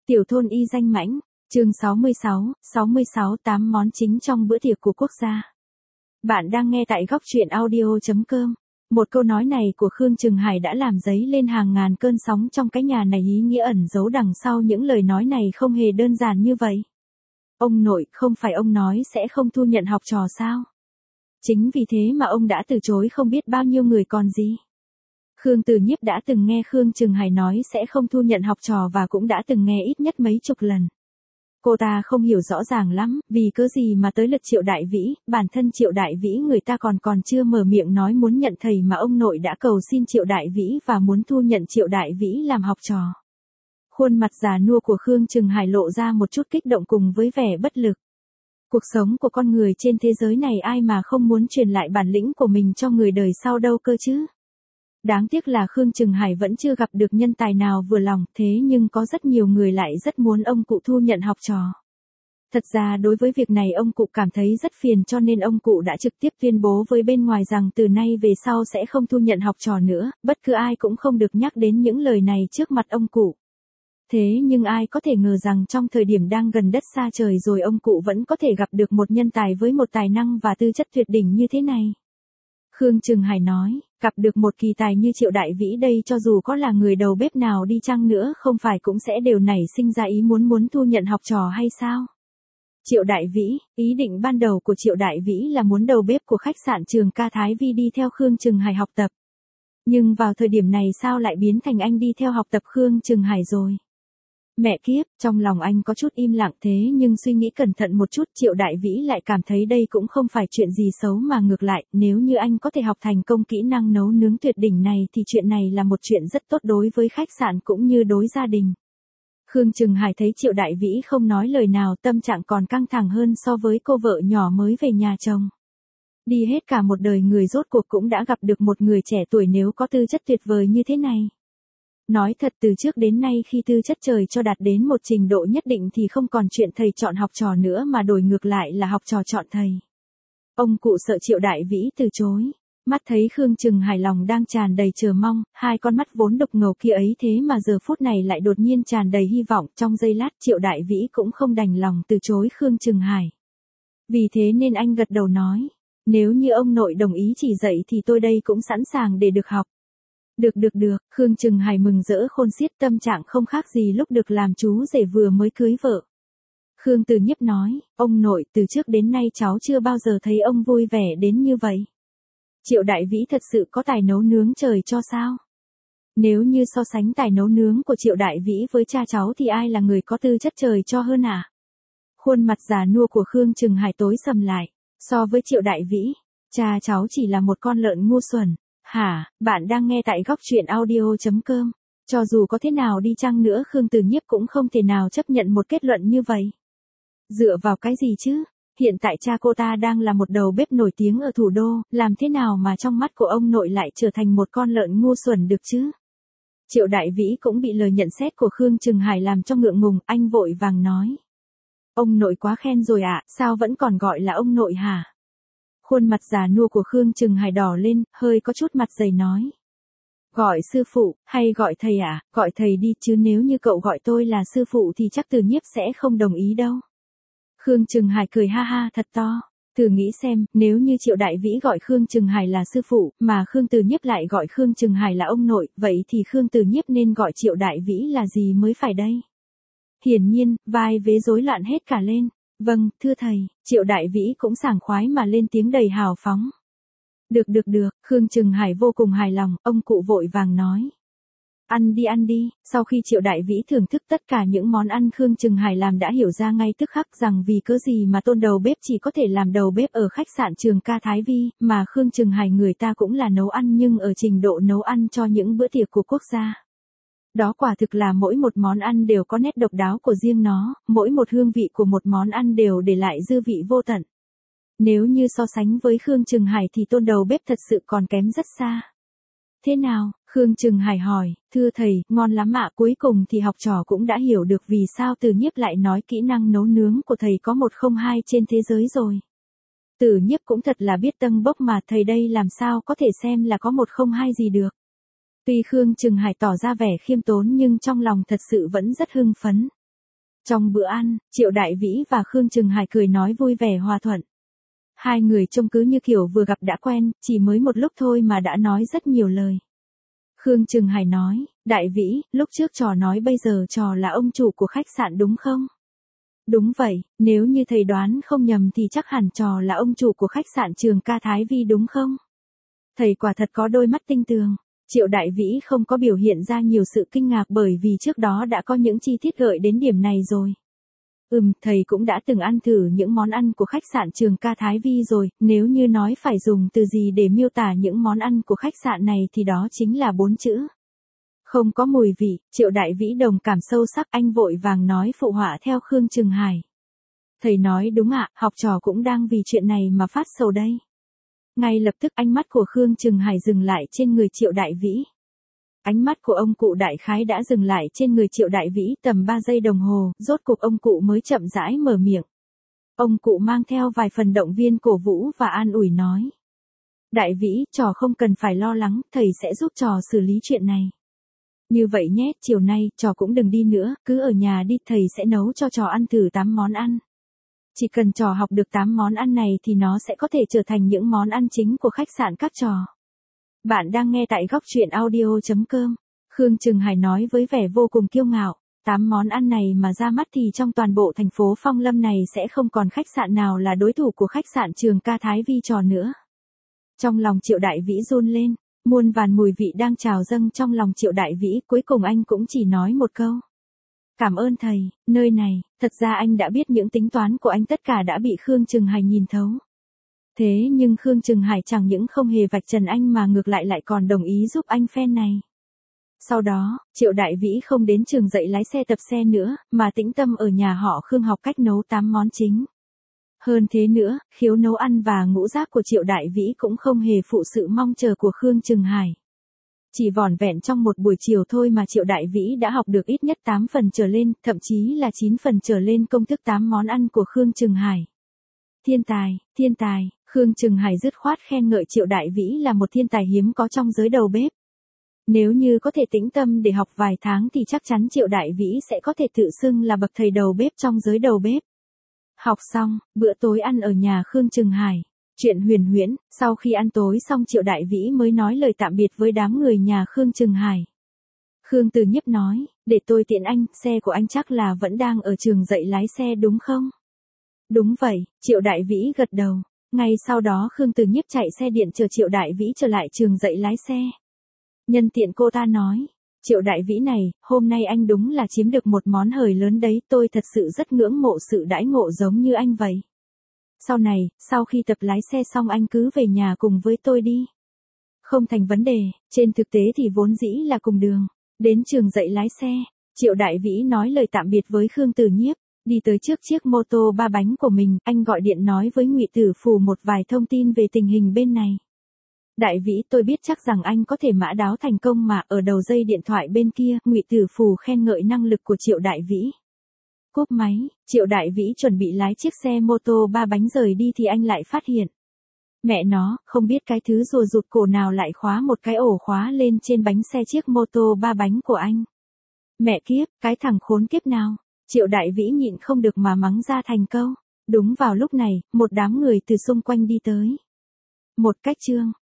Tiểu thôn y danh mãnh, chương 66, 8 món chính trong bữa tiệc của quốc gia. Bạn đang nghe tại góc truyện audio.com. Một câu nói này của Khương Trừng Hải đã làm dấy lên hàng ngàn cơn sóng trong cái nhà này, ý nghĩa ẩn giấu đằng sau những lời nói này không hề đơn giản như vậy. Ông nội, không phải ông nói sẽ không thu nhận học trò sao? Chính vì thế mà ông đã từ chối không biết bao nhiêu người còn gì. Khương Từ Nhiếp đã từng nghe Khương Trừng Hải nói sẽ không thu nhận học trò và cũng đã từng nghe ít nhất mấy chục lần. Cô ta không hiểu rõ ràng lắm, vì cớ gì mà tới lượt Triệu Đại Vĩ, bản thân Triệu Đại Vĩ người ta còn chưa mở miệng nói muốn nhận thầy mà ông nội đã cầu xin Triệu Đại Vĩ và muốn thu nhận Triệu Đại Vĩ làm học trò. Khuôn mặt già nua của Khương Trừng Hải lộ ra một chút kích động cùng với vẻ bất lực. Cuộc sống của con người trên thế giới này ai mà không muốn truyền lại bản lĩnh của mình cho người đời sau đâu cơ chứ. Đáng tiếc là Khương Trừng Hải vẫn chưa gặp được nhân tài nào vừa lòng, thế nhưng có rất nhiều người lại rất muốn ông cụ thu nhận học trò. Thật ra đối với việc này ông cụ cảm thấy rất phiền, cho nên ông cụ đã trực tiếp tuyên bố với bên ngoài rằng từ nay về sau sẽ không thu nhận học trò nữa, bất cứ ai cũng không được nhắc đến những lời này trước mặt ông cụ. Thế nhưng ai có thể ngờ rằng trong thời điểm đang gần đất xa trời rồi ông cụ vẫn có thể gặp được một nhân tài với một tài năng và tư chất tuyệt đỉnh như thế này. Khương Trừng Hải nói, gặp được một kỳ tài như Triệu Đại Vĩ đây cho dù có là người đầu bếp nào đi chăng nữa không phải cũng sẽ đều nảy sinh ra ý muốn thu nhận học trò hay sao? Triệu Đại Vĩ, ý định ban đầu của Triệu Đại Vĩ là muốn đầu bếp của khách sạn Trường Ca Thái Vi đi theo Khương Trừng Hải học tập. Nhưng vào thời điểm này sao lại biến thành anh đi theo học tập Khương Trừng Hải rồi? Mẹ kiếp, trong lòng anh có chút im lặng, thế nhưng suy nghĩ cẩn thận một chút Triệu Đại Vĩ lại cảm thấy đây cũng không phải chuyện gì xấu mà ngược lại, nếu như anh có thể học thành công kỹ năng nấu nướng tuyệt đỉnh này thì chuyện này là một chuyện rất tốt đối với khách sạn cũng như đối gia đình. Khương Trừng Hải thấy Triệu Đại Vĩ không nói lời nào, tâm trạng còn căng thẳng hơn so với cô vợ nhỏ mới về nhà chồng. Đi hết cả một đời người rốt cuộc cũng đã gặp được một người trẻ tuổi nếu có tư chất tuyệt vời như thế này. Nói thật, từ trước đến nay khi tư chất trời cho đạt đến một trình độ nhất định thì không còn chuyện thầy chọn học trò nữa mà đổi ngược lại là học trò chọn thầy. Ông cụ sợ Triệu Đại Vĩ từ chối. Mắt thấy Khương Trừng Hải lòng đang tràn đầy chờ mong, hai con mắt vốn đục ngầu kia ấy thế mà giờ phút này lại đột nhiên tràn đầy hy vọng. Trong giây lát Triệu Đại Vĩ cũng không đành lòng từ chối Khương Trừng Hải. Vì thế nên anh gật đầu nói, nếu như ông nội đồng ý chỉ dạy thì tôi đây cũng sẵn sàng để được học. Được, Khương Trừng Hải mừng rỡ khôn xiết, tâm trạng không khác gì lúc được làm chú rể vừa mới cưới vợ. Khương Từ Nhiếp nói, ông nội, từ trước đến nay cháu chưa bao giờ thấy ông vui vẻ đến như vậy. Triệu Đại Vĩ thật sự có tài nấu nướng trời cho sao? Nếu như so sánh tài nấu nướng của Triệu Đại Vĩ với cha cháu thì ai là người có tư chất trời cho hơn à? Khuôn mặt già nua của Khương Trừng Hải tối sầm lại, so với Triệu Đại Vĩ, cha cháu chỉ là một con lợn ngu xuẩn. Hả, bạn đang nghe tại góc truyện audio.com. Cho dù có thế nào đi chăng nữa Khương Từ Nhiếp cũng không thể nào chấp nhận một kết luận như vậy. Dựa vào cái gì chứ? Hiện tại cha cô ta đang là một đầu bếp nổi tiếng ở thủ đô, làm thế nào mà trong mắt của ông nội lại trở thành một con lợn ngu xuẩn được chứ? Triệu Đại Vĩ cũng bị lời nhận xét của Khương Trừng Hải làm cho ngượng ngùng, anh vội vàng nói. Ông nội quá khen rồi ạ, sao vẫn còn gọi là ông nội hả? Khuôn mặt già nua của Khương Trừng Hải đỏ lên, hơi có chút mặt dày nói. Gọi sư phụ, hay gọi thầy à? Gọi thầy đi chứ nếu như cậu gọi tôi là sư phụ thì chắc Từ Nhiếp sẽ không đồng ý đâu. Khương Trừng Hải cười ha ha thật to. Thử nghĩ xem, nếu như Triệu Đại Vĩ gọi Khương Trừng Hải là sư phụ, mà Khương Từ Nhiếp lại gọi Khương Trừng Hải là ông nội, vậy thì Khương Từ Nhiếp nên gọi Triệu Đại Vĩ là gì mới phải đây? Hiển nhiên, vai vế rối loạn hết cả lên. Vâng, thưa thầy, Triệu Đại Vĩ cũng sảng khoái mà lên tiếng đầy hào phóng. Được, Khương Trừng Hải vô cùng hài lòng, ông cụ vội vàng nói. Ăn đi, sau khi Triệu Đại Vĩ thưởng thức tất cả những món ăn Khương Trừng Hải làm đã hiểu ra ngay tức khắc rằng vì cớ gì mà tôn đầu bếp chỉ có thể làm đầu bếp ở khách sạn Trường Ca Thái Vi, mà Khương Trừng Hải người ta cũng là nấu ăn nhưng ở trình độ nấu ăn cho những bữa tiệc của quốc gia. Đó quả thực là mỗi một món ăn đều có nét độc đáo của riêng nó, mỗi một hương vị của một món ăn đều để lại dư vị vô tận. Nếu như so sánh với Khương Trừng Hải thì tôn đầu bếp thật sự còn kém rất xa. Thế nào? Khương Trừng Hải hỏi, thưa thầy, ngon lắm ạ. Cuối cùng thì học trò cũng đã hiểu được vì sao Từ Nhiếp lại nói kỹ năng nấu nướng của thầy có 102 trên thế giới rồi. Từ Nhiếp cũng thật là biết tâng bốc mà, thầy đây làm sao có thể xem là có 102 gì được. Tuy Khương Trừng Hải tỏ ra vẻ khiêm tốn nhưng trong lòng thật sự vẫn rất hưng phấn. Trong bữa ăn, Triệu Đại Vĩ và Khương Trừng Hải cười nói vui vẻ hòa thuận. Hai người trông cứ như kiểu vừa gặp đã quen, chỉ mới một lúc thôi mà đã nói rất nhiều lời. Khương Trừng Hải nói, Đại Vĩ, lúc trước trò nói bây giờ trò là ông chủ của khách sạn đúng không? Đúng vậy, nếu như thầy đoán không nhầm thì chắc hẳn trò là ông chủ của khách sạn Trường Ca Thái Vi đúng không? Thầy quả thật có đôi mắt tinh tường. Triệu Đại Vĩ không có biểu hiện ra nhiều sự kinh ngạc bởi vì trước đó đã có những chi tiết gợi đến điểm này rồi. Thầy cũng đã từng ăn thử những món ăn của khách sạn Trường Ca Thái Vi rồi, nếu như nói phải dùng từ gì để miêu tả những món ăn của khách sạn này thì đó chính là 4 chữ. Không có mùi vị. Triệu Đại Vĩ đồng cảm sâu sắc, anh vội vàng nói phụ họa theo Khương Trừng Hải. Thầy nói đúng ạ, học trò cũng đang vì chuyện này mà phát sầu đây. Ngay lập tức ánh mắt của Khương Trừng Hải dừng lại trên người Triệu Đại Vĩ. Ánh mắt của ông cụ đại khái đã dừng lại trên người Triệu Đại Vĩ tầm 3 giây đồng hồ, rốt cuộc ông cụ mới chậm rãi mở miệng. Ông cụ mang theo vài phần động viên cổ vũ và an ủi nói. Đại Vĩ, trò không cần phải lo lắng, thầy sẽ giúp trò xử lý chuyện này. Như vậy nhé, chiều nay, trò cũng đừng đi nữa, cứ ở nhà đi, thầy sẽ nấu cho trò ăn thử 8 món ăn. Chỉ cần trò học được 8 món ăn này thì nó sẽ có thể trở thành những món ăn chính của khách sạn các trò. Bạn đang nghe tại góc truyện audio.com. Khương Trừng Hải nói với vẻ vô cùng kiêu ngạo. 8 món ăn này mà ra mắt thì trong toàn bộ thành phố Phong Lâm này sẽ không còn khách sạn nào là đối thủ của khách sạn Trường Ca Thái Vi trò nữa. Trong lòng Triệu Đại Vĩ run lên, muôn vàn mùi vị đang trào dâng trong lòng Triệu Đại Vĩ, cuối cùng anh cũng chỉ nói một câu. Cảm ơn thầy, nơi này, thật ra anh đã biết những tính toán của anh tất cả đã bị Khương Trừng Hải nhìn thấu. Thế nhưng Khương Trừng Hải chẳng những không hề vạch trần anh mà ngược lại còn đồng ý giúp anh phen này. Sau đó, Triệu Đại Vĩ không đến trường dạy lái xe tập xe nữa, mà tĩnh tâm ở nhà họ Khương học cách nấu 8 món chính. Hơn thế nữa, khiếu nấu ăn và ngũ giác của Triệu Đại Vĩ cũng không hề phụ sự mong chờ của Khương Trừng Hải. Chỉ vỏn vẹn trong một buổi chiều thôi mà Triệu Đại Vĩ đã học được ít nhất 8 phần trở lên, thậm chí là 9 phần trở lên công thức 8 món ăn của Khương Trừng Hải. Thiên tài, Khương Trừng Hải dứt khoát khen ngợi Triệu Đại Vĩ là một thiên tài hiếm có trong giới đầu bếp. Nếu như có thể tĩnh tâm để học vài tháng thì chắc chắn Triệu Đại Vĩ sẽ có thể tự xưng là bậc thầy đầu bếp trong giới đầu bếp. Học xong, bữa tối ăn ở nhà Khương Trừng Hải. Chuyện huyền huyễn, sau khi ăn tối xong Triệu Đại Vĩ mới nói lời tạm biệt với đám người nhà Khương Trừng Hải. Khương Từ Nhiếp nói, để tôi tiện anh, xe của anh chắc là vẫn đang ở trường dạy lái xe đúng không? Đúng vậy, Triệu Đại Vĩ gật đầu. Ngay sau đó Khương Từ Nhiếp chạy xe điện chờ Triệu Đại Vĩ trở lại trường dạy lái xe. Nhân tiện cô ta nói, Triệu Đại Vĩ này, hôm nay anh đúng là chiếm được một món hời lớn đấy, tôi thật sự rất ngưỡng mộ sự đãi ngộ giống như anh vậy. Sau này, sau khi tập lái xe xong anh cứ về nhà cùng với tôi đi. Không thành vấn đề, trên thực tế thì vốn dĩ là cùng đường. Đến trường dạy lái xe, Triệu Đại Vĩ nói lời tạm biệt với Khương Từ Nhiếp, đi tới trước chiếc mô tô 3 bánh của mình, anh gọi điện nói với Ngụy Tử Phù một vài thông tin về tình hình bên này. Đại Vĩ, tôi biết chắc rằng anh có thể mã đáo thành công mà. Ở đầu dây điện thoại bên kia, Ngụy Tử Phù khen ngợi năng lực của Triệu Đại Vĩ. Cúp máy, Triệu Đại Vĩ chuẩn bị lái chiếc xe mô tô 3 bánh rời đi thì anh lại phát hiện. Mẹ nó, không biết cái thứ rùa rụt cổ nào lại khóa một cái ổ khóa lên trên bánh xe chiếc mô tô 3 bánh của anh. Mẹ kiếp, cái thằng khốn kiếp nào. Triệu Đại Vĩ nhịn không được mà mắng ra thành câu. Đúng vào lúc này, một đám người từ xung quanh đi tới. Một cách trương,